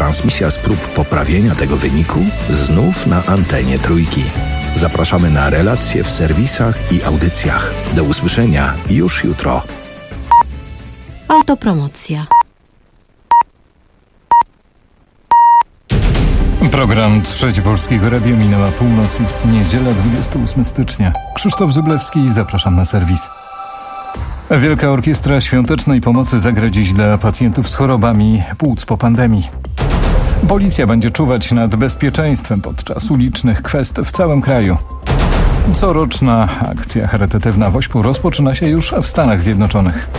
transmisja z prób poprawienia tego wyniku znów na antenie Trójki. Zapraszamy na relacje w serwisach i audycjach. Do usłyszenia już jutro. Autopromocja. Program Trzeci Polskiego Radia, minęła północ, jest niedziela, 28 stycznia. Krzysztof Zyblewski, zapraszam na serwis. Wielka Orkiestra Świątecznej Pomocy zagra dziś dla pacjentów z chorobami płuc po pandemii. Policja będzie czuwać nad bezpieczeństwem podczas ulicznych kwest w całym kraju. Coroczna akcja charytatywna WOŚP-u rozpoczyna się już w Stanach Zjednoczonych.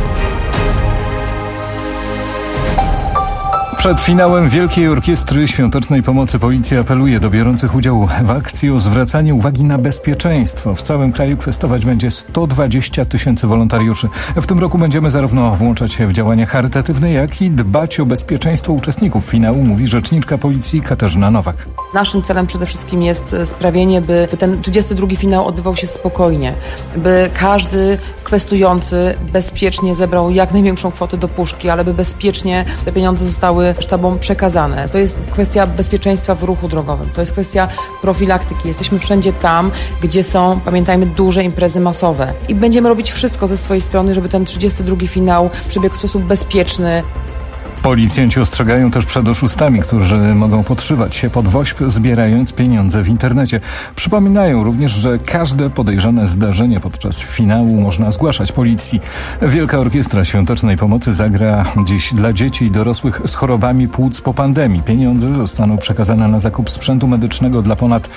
Przed finałem Wielkiej Orkiestry Świątecznej Pomocy policja apeluje do biorących udział w akcji o zwracanie uwagi na bezpieczeństwo. W całym kraju kwestować będzie 120 000 wolontariuszy. W tym roku będziemy zarówno włączać się w działania charytatywne, jak i dbać o bezpieczeństwo uczestników finału, mówi rzeczniczka policji Katarzyna Nowak. Naszym celem przede wszystkim jest sprawienie, by ten 32. finał odbywał się spokojnie, by każdy kwestujący bezpiecznie zebrał jak największą kwotę do puszki, ale by bezpiecznie te pieniądze zostały sztabom przekazane. To jest kwestia bezpieczeństwa w ruchu drogowym, to jest kwestia profilaktyki. Jesteśmy wszędzie tam, gdzie są, pamiętajmy, duże imprezy masowe i będziemy robić wszystko ze swojej strony, żeby ten 32. finał przebiegł w sposób bezpieczny. Policjanci ostrzegają też przed oszustami, którzy mogą podszywać się pod WOŚP, zbierając pieniądze w internecie. Przypominają również, że każde podejrzane zdarzenie podczas finału można zgłaszać policji. Wielka Orkiestra Świątecznej Pomocy zagra dziś dla dzieci i dorosłych z chorobami płuc po pandemii. Pieniądze zostaną przekazane na zakup sprzętu medycznego dla ponad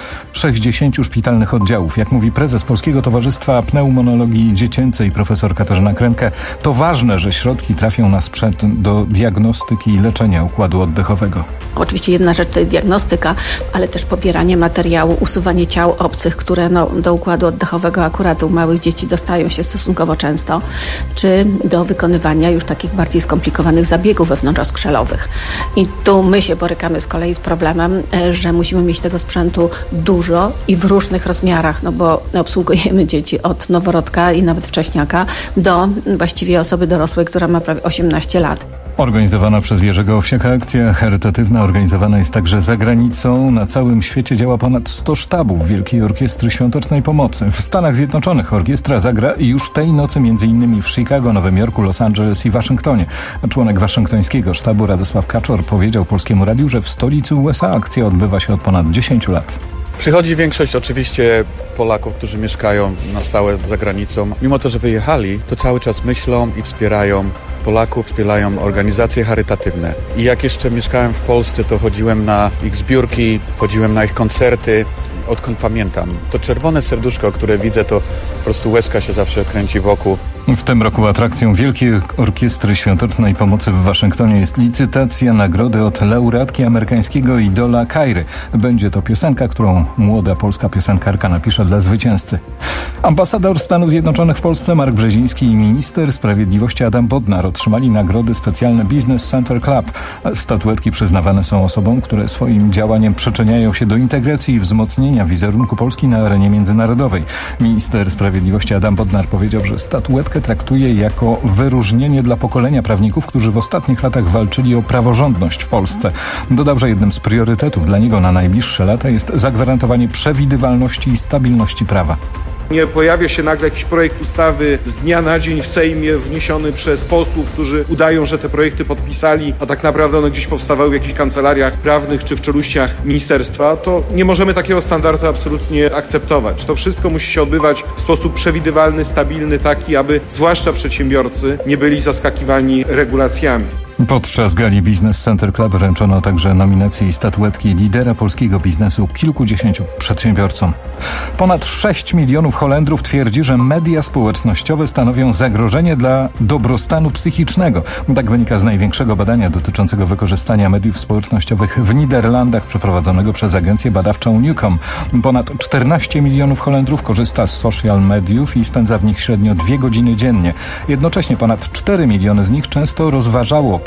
60 szpitalnych oddziałów. Jak mówi prezes Polskiego Towarzystwa Pneumonologii Dziecięcej profesor Katarzyna Kremke, to ważne, że środki trafią na sprzęt do diagnostyki i leczenia układu oddechowego. Oczywiście jedna rzecz to jest diagnostyka, ale też pobieranie materiału, usuwanie ciał obcych, które do układu oddechowego akurat u małych dzieci dostają się stosunkowo często, czy do wykonywania już takich bardziej skomplikowanych zabiegów wewnątrzoskrzelowych. I tu my się borykamy z kolei z problemem, że musimy mieć tego sprzętu dużo i w różnych rozmiarach, no bo obsługujemy dzieci od noworodka i nawet wcześniaka do właściwie osoby dorosłej, która ma prawie 18 lat. Organizowana przez Jerzego Owsiaka akcja charytatywna organizowana jest także za granicą. Na całym świecie działa ponad 100 sztabów Wielkiej Orkiestry Świątecznej Pomocy. W Stanach Zjednoczonych orkiestra zagra już tej nocy m.in. w Chicago, Nowym Jorku, Los Angeles i Waszyngtonie. Członek waszyngtońskiego sztabu Radosław Kaczor powiedział Polskiemu Radiu, że w stolicy USA akcja odbywa się od ponad 10 lat. Przychodzi większość oczywiście Polaków, którzy mieszkają na stałe za granicą. Mimo to, że wyjechali, to cały czas myślą i wspierają Polaków, wspierają organizacje charytatywne. I jak jeszcze mieszkałem w Polsce, to chodziłem na ich zbiórki, chodziłem na ich koncerty. Odkąd pamiętam. To czerwone serduszko, które widzę, to po prostu łezka się zawsze kręci wokół. W tym roku atrakcją Wielkiej Orkiestry Świątecznej Pomocy w Waszyngtonie jest licytacja nagrody od laureatki amerykańskiego idola Kairy. Będzie to piosenka, którą młoda polska piosenkarka napisze dla zwycięzcy. Ambasador Stanów Zjednoczonych w Polsce Mark Brzeziński i minister sprawiedliwości Adam Bodnar otrzymali nagrody specjalne Business Center Club. Statuetki przyznawane są osobom, które swoim działaniem przyczyniają się do integracji i wzmocnienia wizerunku Polski na arenie międzynarodowej. Minister sprawiedliwości Adam Bodnar powiedział, że statuetkę traktuje jako wyróżnienie dla pokolenia prawników, którzy w ostatnich latach walczyli o praworządność w Polsce. Dodał, że jednym z priorytetów dla niego na najbliższe lata jest zagwarantowanie przewidywalności i stabilności prawa. Nie pojawia się nagle jakiś projekt ustawy z dnia na dzień w Sejmie wniesiony przez posłów, którzy udają, że te projekty podpisali, a tak naprawdę one gdzieś powstawały w jakichś kancelariach prawnych czy w czeluściach ministerstwa. To nie możemy takiego standardu absolutnie akceptować. To wszystko musi się odbywać w sposób przewidywalny, stabilny, taki, aby zwłaszcza przedsiębiorcy nie byli zaskakiwani regulacjami. Podczas gali Business Center Club wręczono także nominacje i statuetki lidera polskiego biznesu kilkudziesięciu przedsiębiorcom. Ponad 6 milionów Holendrów twierdzi, że media społecznościowe stanowią zagrożenie dla dobrostanu psychicznego. Tak wynika z największego badania dotyczącego wykorzystania mediów społecznościowych w Niderlandach przeprowadzonego przez agencję badawczą Newcom. Ponad 14 milionów Holendrów korzysta z social mediów i spędza w nich średnio 2 godziny dziennie. Jednocześnie ponad 4 miliony z nich często rozważało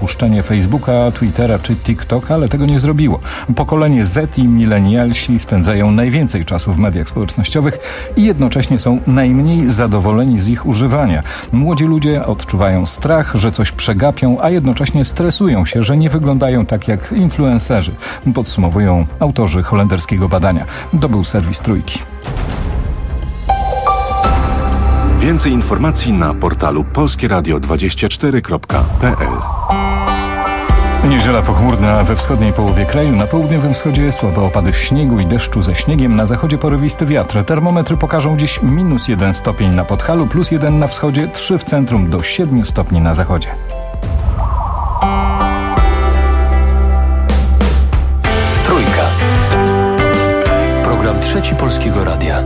opuszczenie Facebooka, Twittera czy TikToka, ale tego nie zrobiło. Pokolenie Z i milenialsi spędzają najwięcej czasu w mediach społecznościowych i jednocześnie są najmniej zadowoleni z ich używania. Młodzi ludzie odczuwają strach, że coś przegapią, a jednocześnie stresują się, że nie wyglądają tak jak influencerzy, podsumowują autorzy holenderskiego badania. To był serwis Trójki. Więcej informacji na portalu polskieradio24.pl. Niedziela pochmurna we wschodniej połowie kraju, na południowym wschodzie słabe opady śniegu i deszczu ze śniegiem, na zachodzie porywisty wiatr. Termometry pokażą dziś -1 stopień na Podhalu, +1 na wschodzie, 3 w centrum, do 7 stopni na zachodzie. Trójka. Program Trzeci Polskiego Radia.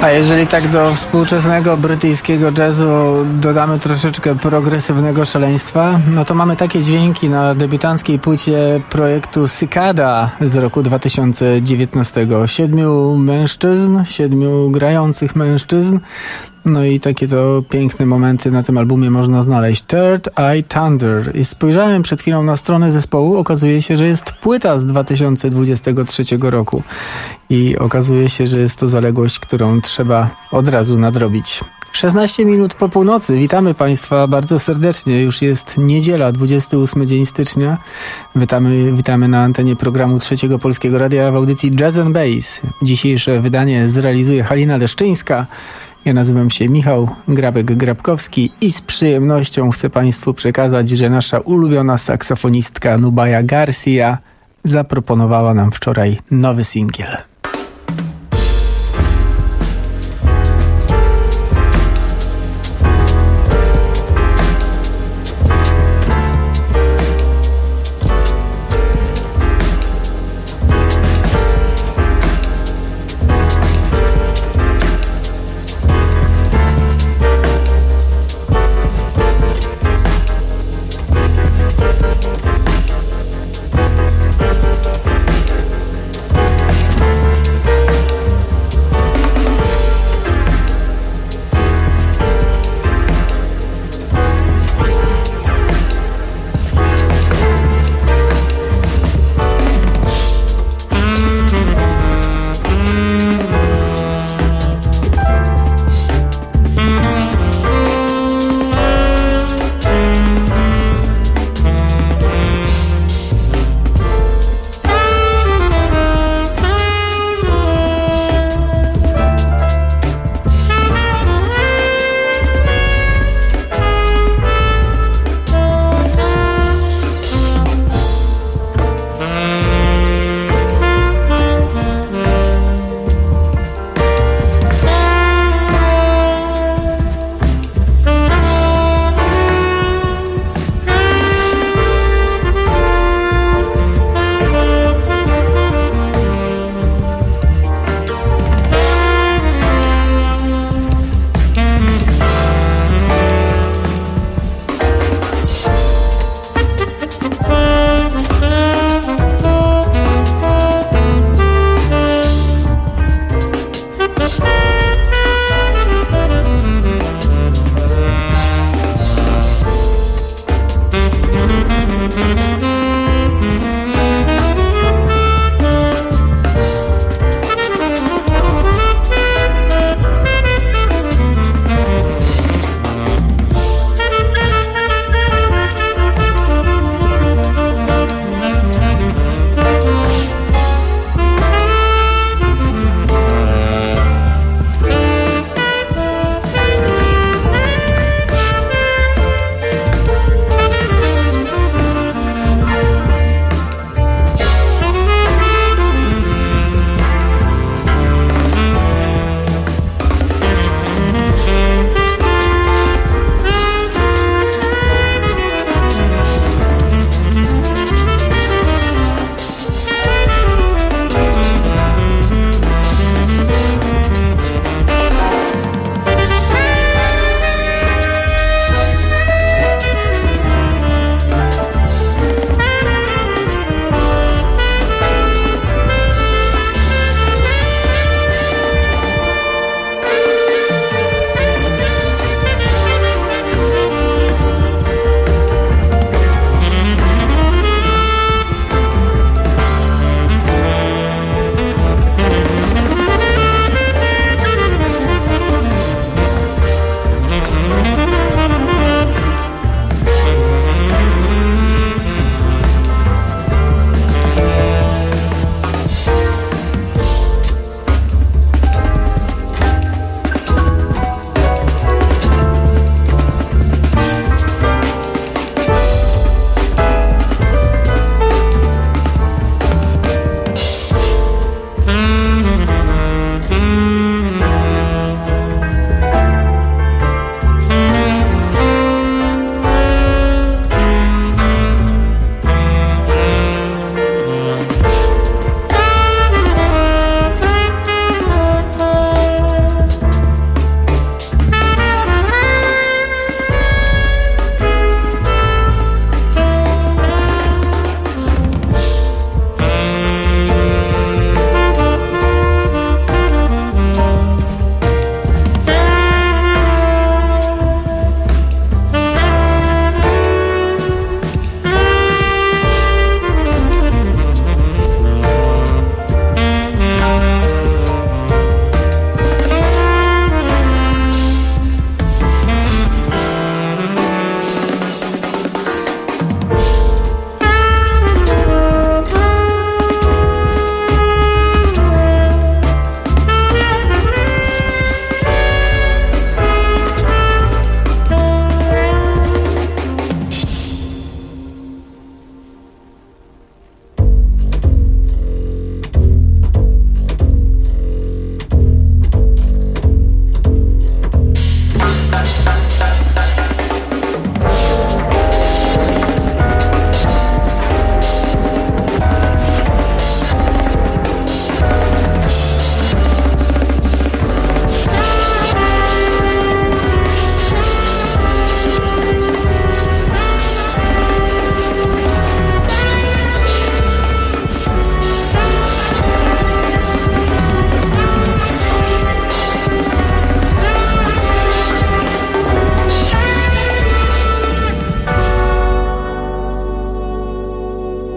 A jeżeli tak do współczesnego brytyjskiego jazzu dodamy troszeczkę progresywnego szaleństwa, no to mamy takie dźwięki na debiutanckiej płycie projektu Cicada z roku 2019. 7 mężczyzn, 7 grających mężczyzn. No i takie to piękne momenty na tym albumie można znaleźć. Third Eye Thunder. I spojrzałem przed chwilą na stronę zespołu. Okazuje się, że jest płyta z 2023 roku. I okazuje się, że jest to zaległość, którą trzeba od razu nadrobić. 16 minut po północy. Witamy Państwa bardzo serdecznie. Już jest niedziela, 28 dzień stycznia. Witamy na antenie programu Trzeciego Polskiego Radia w audycji Jazz and Bass. Dzisiejsze wydanie zrealizuje Halina Leszczyńska. Ja nazywam się Michał Grabek-Grabkowski i z przyjemnością chcę Państwu przekazać, że nasza ulubiona saksofonistka Nubia Garcia zaproponowała nam wczoraj nowy singiel.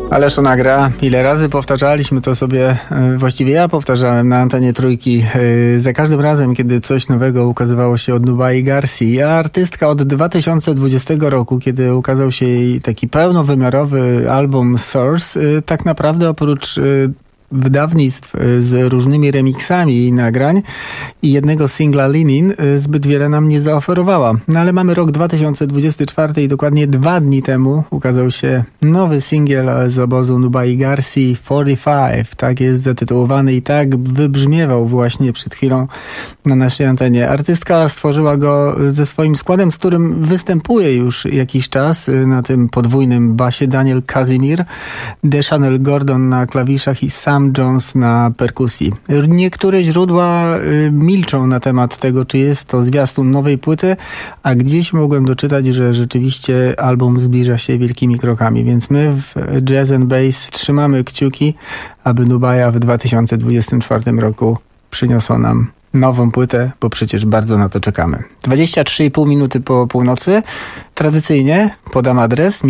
Ależ ona gra. Ile razy powtarzaliśmy to sobie, właściwie ja powtarzałem na antenie Trójki, za każdym razem, kiedy coś nowego ukazywało się od Nubai Garci. A artystka od 2020 roku, kiedy ukazał się jej taki pełnowymiarowy album Source, tak naprawdę oprócz wydawnictw z różnymi remixami i nagrań i jednego singla Linin zbyt wiele nam nie zaoferowała. No ale mamy rok 2024 i dokładnie 2 dni temu ukazał się nowy singiel z obozu Nubai Garci 45. Tak jest zatytułowany i tak wybrzmiewał właśnie przed chwilą na naszej antenie. Artystka stworzyła go ze swoim składem, z którym występuje już jakiś czas na tym podwójnym basie Daniel Casimir, Deschanel Gordon na klawiszach i Sam Jones na perkusji. Niektóre źródła milczą na temat tego, czy jest to zwiastun nowej płyty, a gdzieś mogłem doczytać, że rzeczywiście album zbliża się wielkimi krokami, więc my w Jazz and Bass trzymamy kciuki, aby Nubaja w 2024 roku przyniosła nam nową płytę, bo przecież bardzo na to czekamy. 23,5 minuty po północy. Tradycyjnie podam adres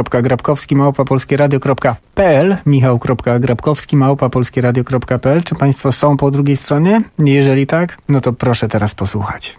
michał.grabkowski@polskieradio.pl michał.grabkowski@polskieradio.pl. Czy Państwo są po drugiej stronie? Jeżeli tak, no to proszę teraz posłuchać.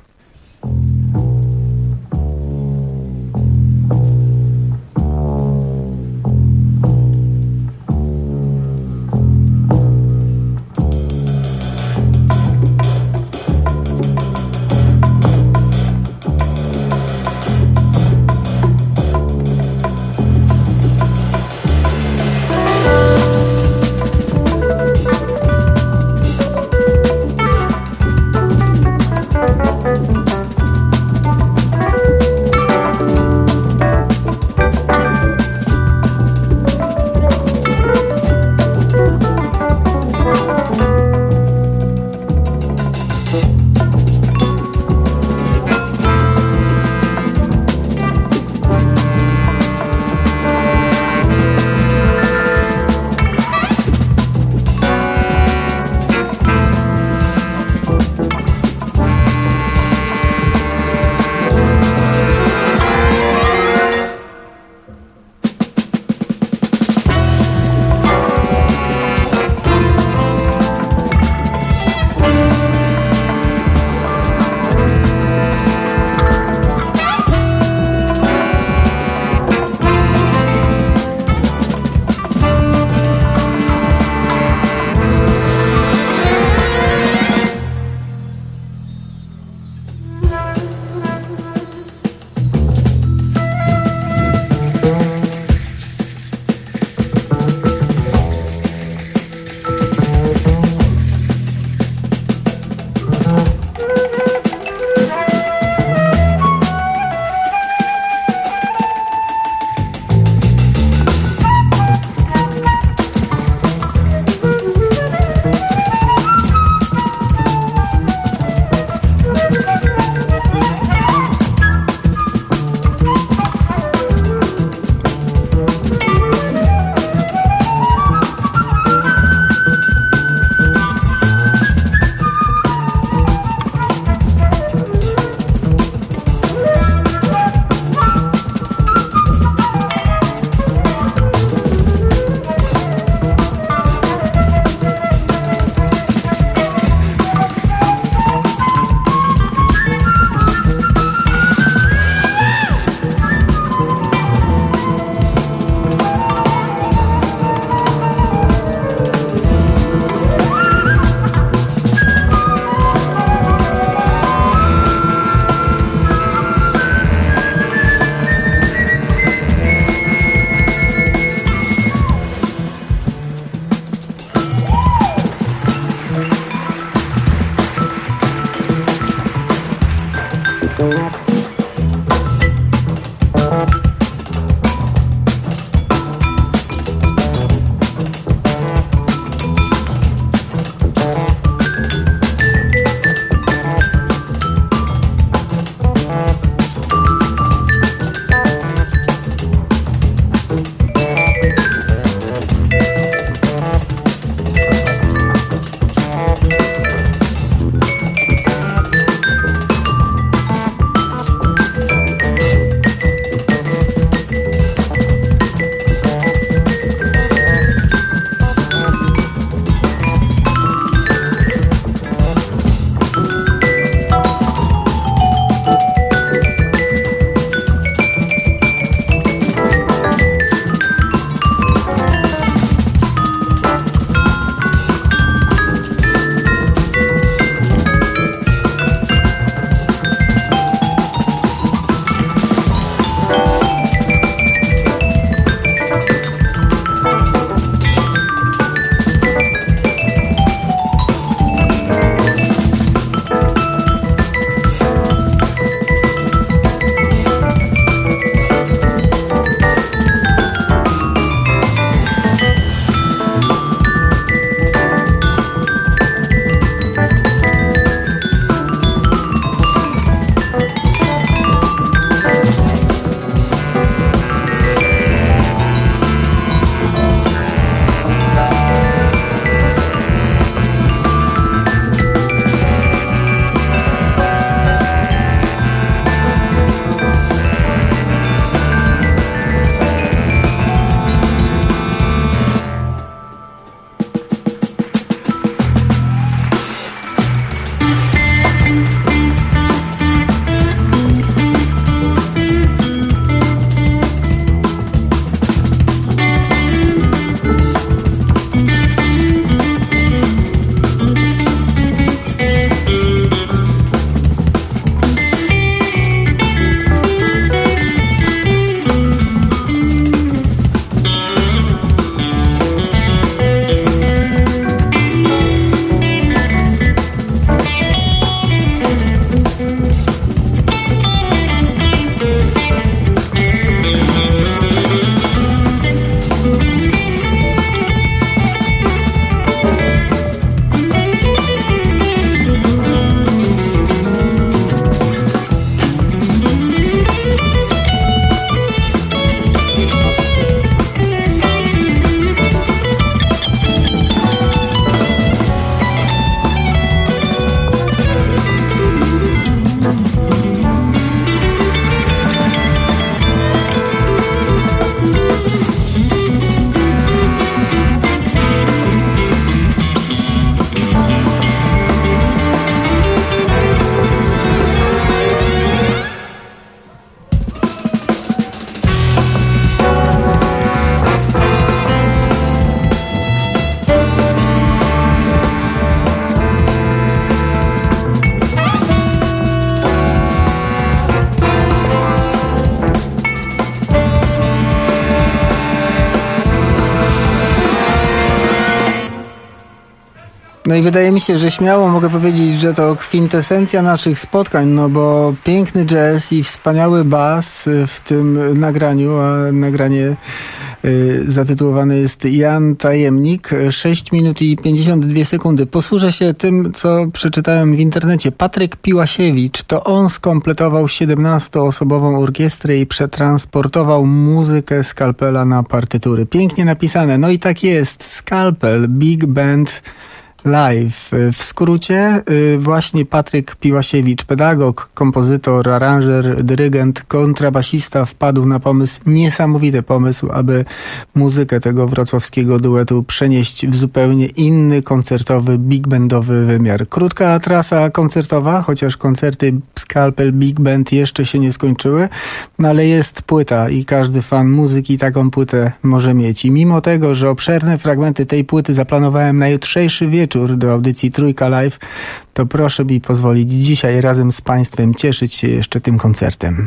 No i wydaje mi się, że śmiało mogę powiedzieć, że to kwintesencja naszych spotkań, no bo piękny jazz i wspaniały bas w tym nagraniu, a nagranie zatytułowane jest Jan Tajemnik, 6 minut i 52 sekundy. Posłużę się tym, co przeczytałem w internecie. Patryk Piłasiewicz, to on skompletował 17-osobową orkiestrę i przetransportował muzykę Skalpela na partytury. Pięknie napisane. No i tak jest. Skalpel, Big Band Live. W skrócie właśnie Patryk Piłasiewicz, pedagog, kompozytor, aranżer, dyrygent, kontrabasista wpadł na pomysł, niesamowity pomysł, aby muzykę tego wrocławskiego duetu przenieść w zupełnie inny, koncertowy, big bandowy wymiar. Krótka trasa koncertowa, chociaż koncerty Skalpel Big Band jeszcze się nie skończyły, no ale jest płyta i każdy fan muzyki taką płytę może mieć. I mimo tego, że obszerne fragmenty tej płyty zaplanowałem na jutrzejszy wieczór do audycji Trójka Live, to proszę mi pozwolić dzisiaj razem z Państwem cieszyć się jeszcze tym koncertem.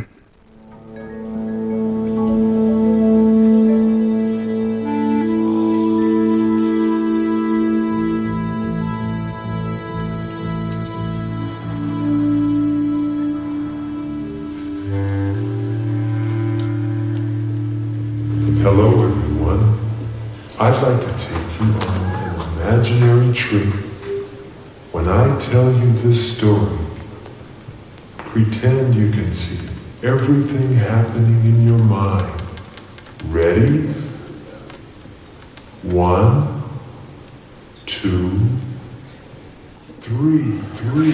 Hello everyone. I'd like to take you on imaginary trip. When I tell you this story, pretend you can see everything happening in your mind. Ready? 1, 2, 3.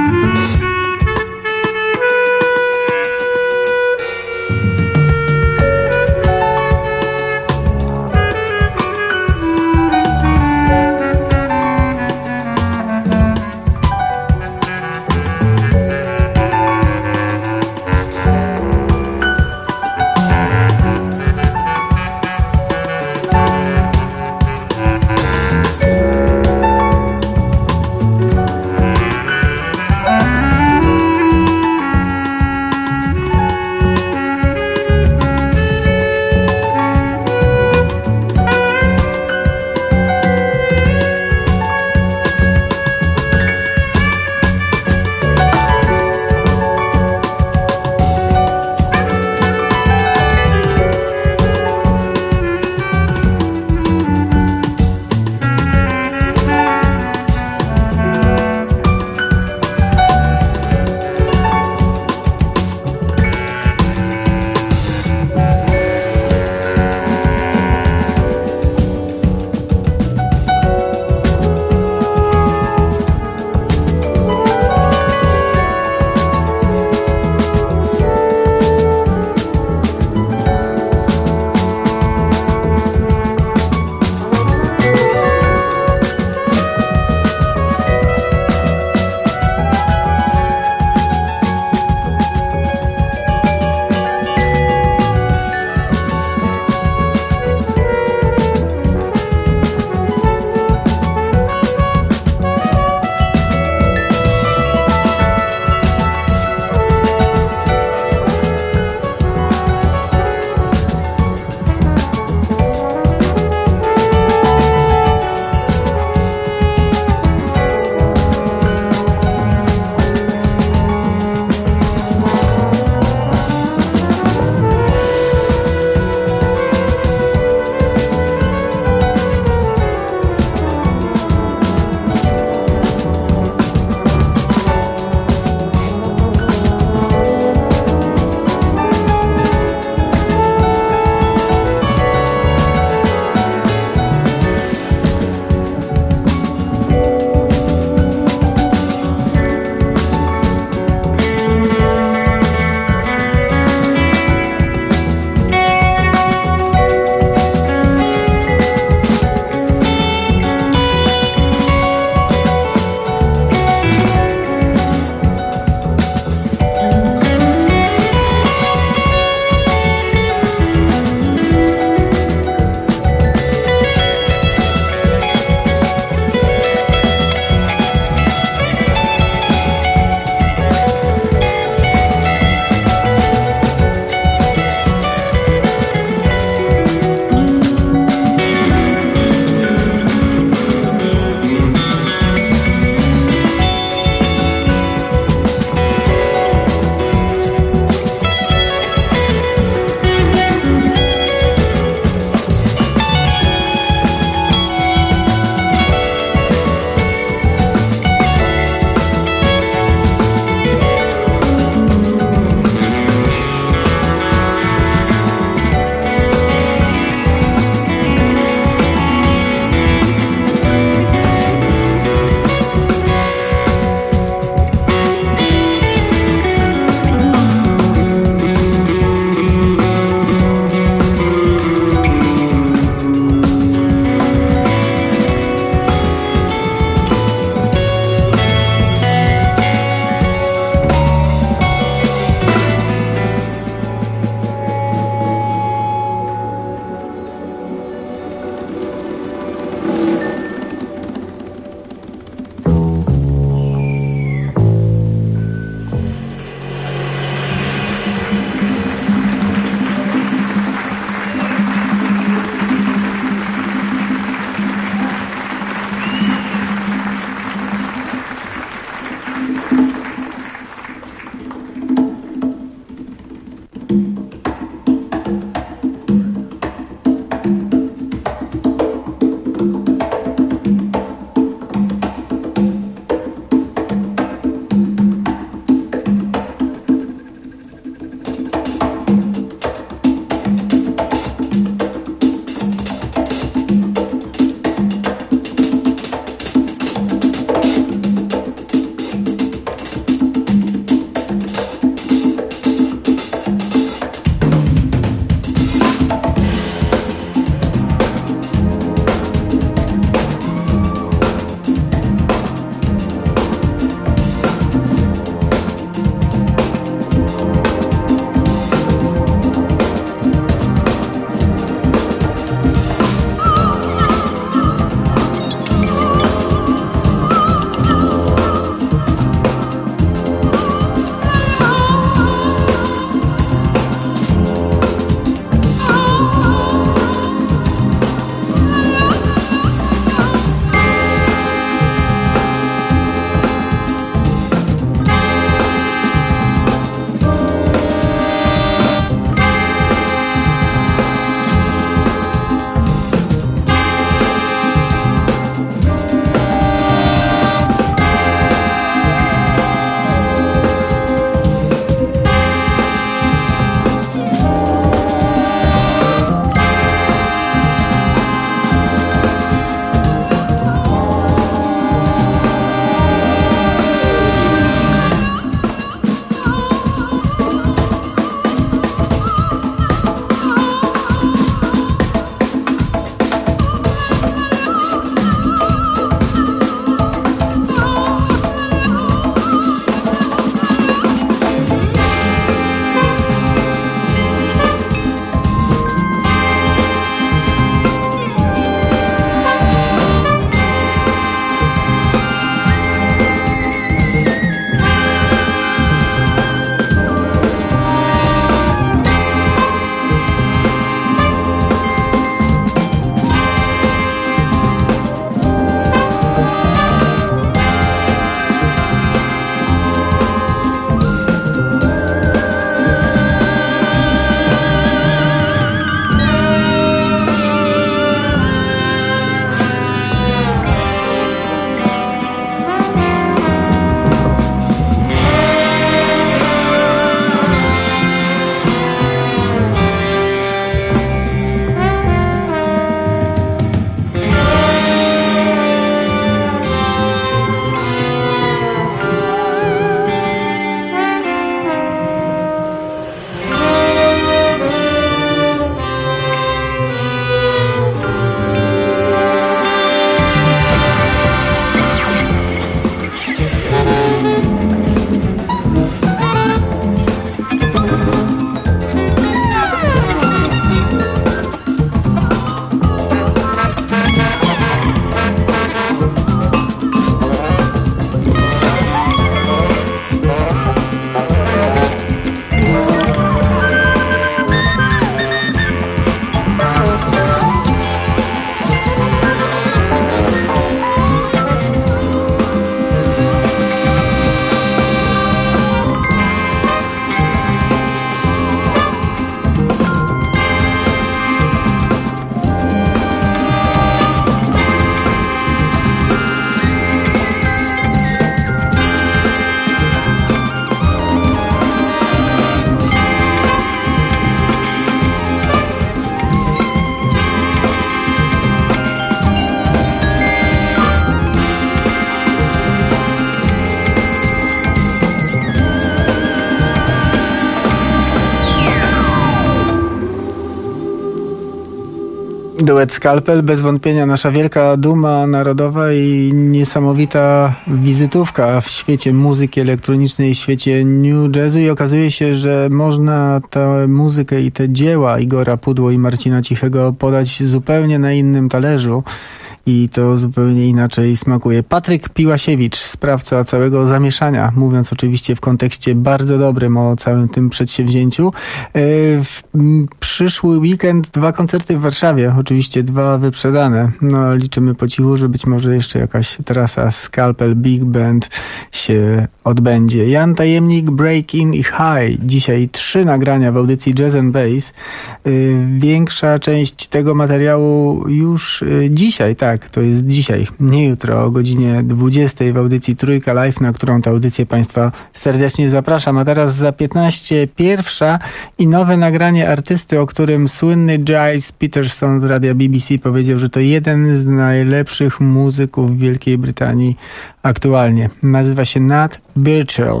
Duet Skalpel, bez wątpienia nasza wielka duma narodowa i niesamowita wizytówka w świecie muzyki elektronicznej, w świecie new jazzu i okazuje się, że można tę muzykę i te dzieła Igora Pudło i Marcina Cichego podać zupełnie na innym talerzu. I to zupełnie inaczej smakuje. Patryk Piłasiewicz, sprawca całego zamieszania, mówiąc oczywiście w kontekście bardzo dobrym o całym tym przedsięwzięciu. W przyszły weekend 2 koncerty w Warszawie, oczywiście 2 wyprzedane. No, liczymy po cichu, że być może jeszcze jakaś trasa Skalpel Big Band się odbędzie. Jan Tajemnik, Break In i High. Dzisiaj 3 nagrania w audycji Jazz and Bass. Większa część tego materiału już dzisiaj, tak, to jest dzisiaj, nie jutro o godzinie 20 w audycji Trójka Live, na którą tę audycję Państwa serdecznie zapraszam. A teraz za 15:01 i nowe nagranie artysty, o którym słynny Giles Peterson z radia BBC powiedział, że to jeden z najlepszych muzyków Wielkiej Brytanii aktualnie. Nazywa się Nat Birchall.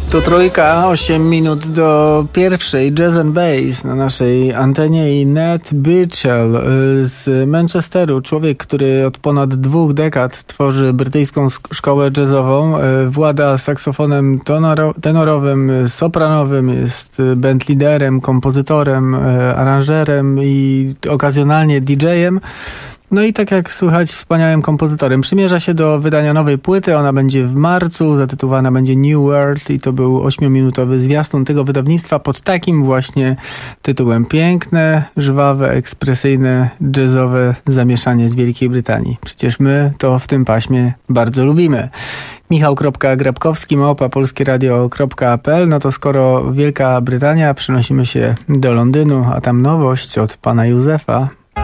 Tu Trójka, 8 minut do pierwszej, Jazz and Bass na naszej antenie i Ned Birchall z Manchesteru, człowiek, który od ponad 2 dekad tworzy brytyjską szkołę jazzową, włada saksofonem tenorowym, sopranowym, jest bandliderem, kompozytorem, aranżerem i okazjonalnie DJ-em. No i tak jak słychać, wspaniałym kompozytorem. Przymierza się do wydania nowej płyty, ona będzie w marcu, zatytułowana będzie New World i to był 8-minutowy zwiastun tego wydawnictwa pod takim właśnie tytułem. Piękne, żwawe, ekspresyjne, jazzowe zamieszanie z Wielkiej Brytanii. Przecież my to w tym paśmie bardzo lubimy. Michał.Grabkowski @polskieradio.pl. No to skoro Wielka Brytania, przenosimy się do Londynu, a tam nowość od pana Józefa.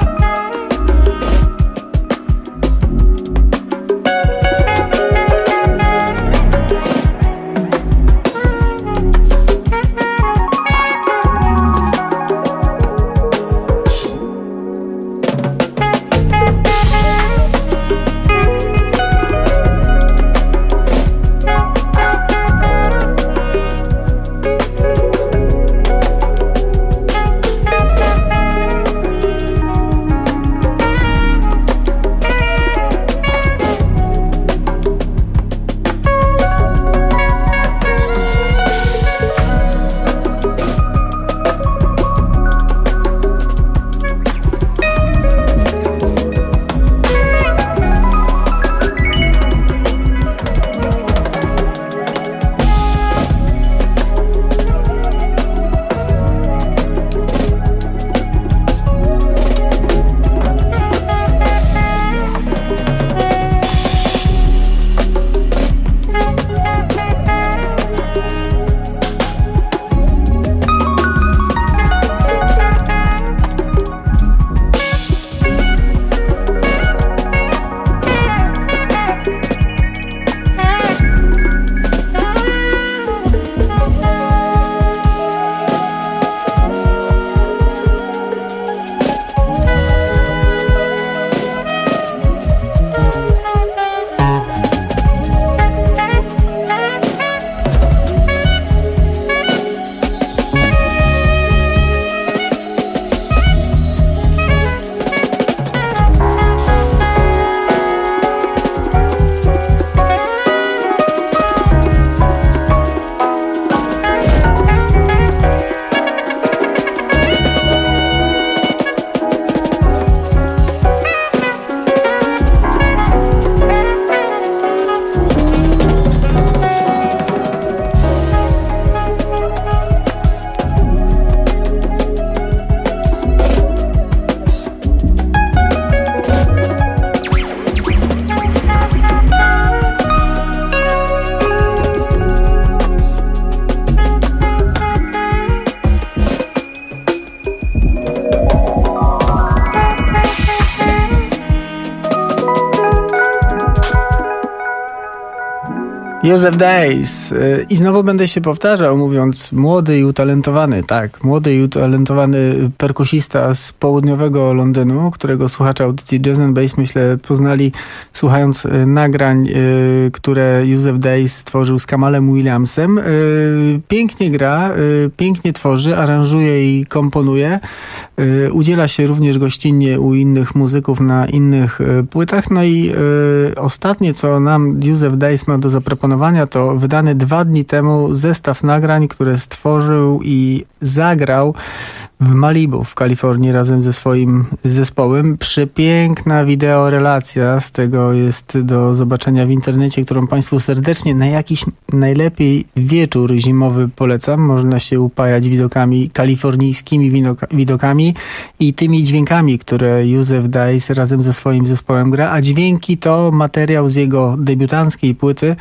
Józef Dejs. I znowu będę się powtarzał, mówiąc młody i utalentowany, tak, młody i utalentowany perkusista z południowego Londynu, którego słuchacze audycji Jazz and Bass, myślę, poznali słuchając nagrań, które Józef Dejs stworzył z Kamalem Williamsem. Pięknie gra, pięknie tworzy, aranżuje i komponuje. Udziela się również gościnnie u innych muzyków na innych płytach. No i ostatnie, co nam Józef Dejs ma do zaproponowania, to wydany 2 dni temu zestaw nagrań, które stworzył i zagrał w Malibu w Kalifornii razem ze swoim zespołem. Przepiękna wideorelacja z tego jest do zobaczenia w internecie, którą Państwu serdecznie na jakiś najlepiej wieczór zimowy polecam. Można się upajać widokami, kalifornijskimi widokami i tymi dźwiękami, które Józef Dejs razem ze swoim zespołem gra, a dźwięki to materiał z jego debiutanckiej płyty,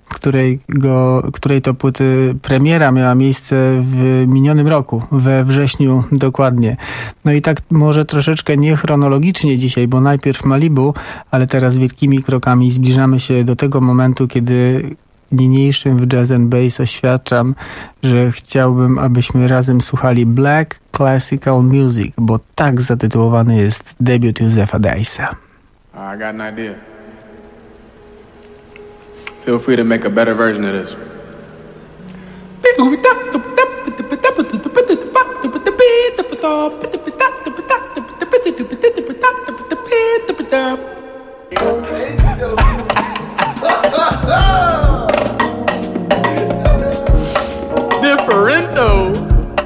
której to płyty premiera miała miejsce w minionym roku, we wrześniu dokładnie. No i tak może troszeczkę niechronologicznie dzisiaj, bo najpierw Malibu, ale teraz wielkimi krokami zbliżamy się do tego momentu, kiedy niniejszym w Jazz and Bass oświadczam, że chciałbym, abyśmy razem słuchali Black Classical Music, bo tak zatytułowany jest debiut Józefa Dejsa. I got an idea. Feel free to make a better version of this. Differento.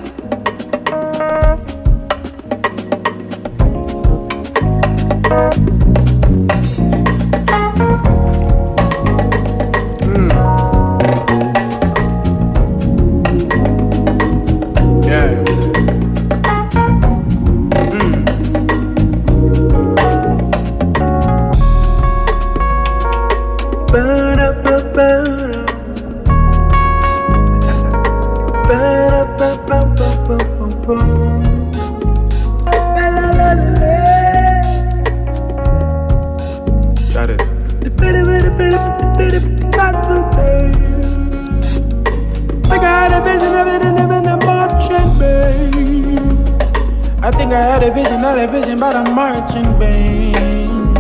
I think I had a vision about a marching band.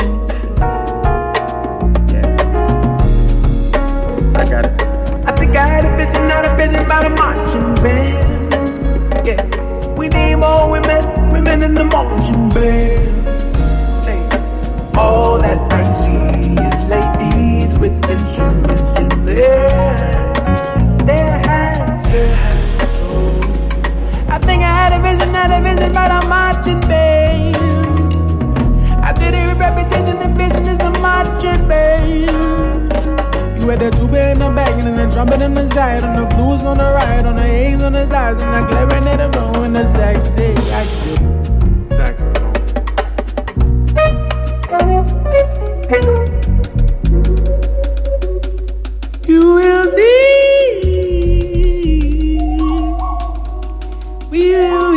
Yeah, I got it. I think I had a vision about a marching band. Yeah, we need more women in the marching band. Hey. All that I see is ladies with instruments in their hands. I think I had a vision about a marching band. I did a reputation, the vision is the marching band. You had the tuba in the back and the trumpet in the side, and the blues on the right, on the A's on the sides, and the clarinet in the room, and the saxophone. You will see. We will